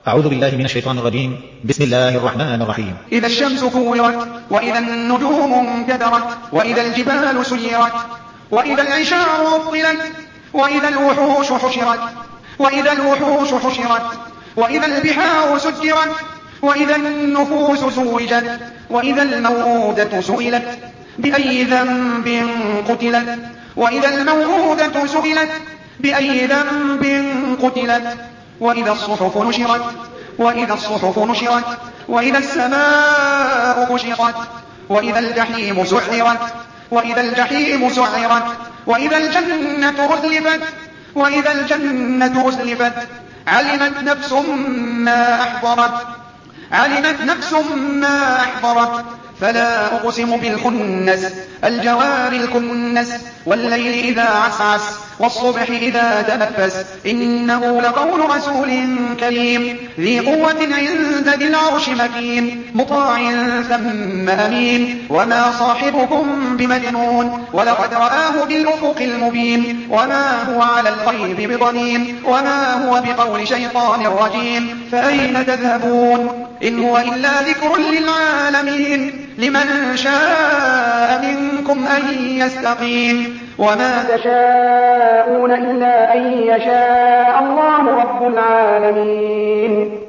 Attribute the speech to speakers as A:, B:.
A: أعوذ بالله من الشيطان الرجيم. بسم الله الرحمن الرحيم.
B: إذا الشمس كورت، وإذا النجوم انكدرت، وإذا الجبال سيرت، وإذا العشار عطلت، وإذا الوحوش حشرت، وإذا البحار سجرت، وإذا النفوس زوجت، وإذا الموءودة سئلت بأي ذنب قتلت، وإذا الموءودة سئلت بأي ذنب قتلت، وإذا الصحف نشرت، وإذا السماء كشطت، وإذا الجحيم سعرت، وإذا الجنة أزلفت، علمت نفس ما أحضرت. فلا أقسم بالخنس، الجوار الكنس، والليل إذا عسعس، والصبح إذا تنفس، إنه لقول رسول كريم ذي قوة عند ذي العرش مكين، مطاع ثم أمين، وما صاحبكم بمجنون، ولقد رآه بالأفق المبين، وما هو على الغيب بضنين، وما هو بقول شيطان رجيم. فأين تذهبون؟ إن هو إلا ذكر للعالمين، لمن شاء منكم أن يستقيم. وما تشاءون إلا أن يشاء الله رب العالمين.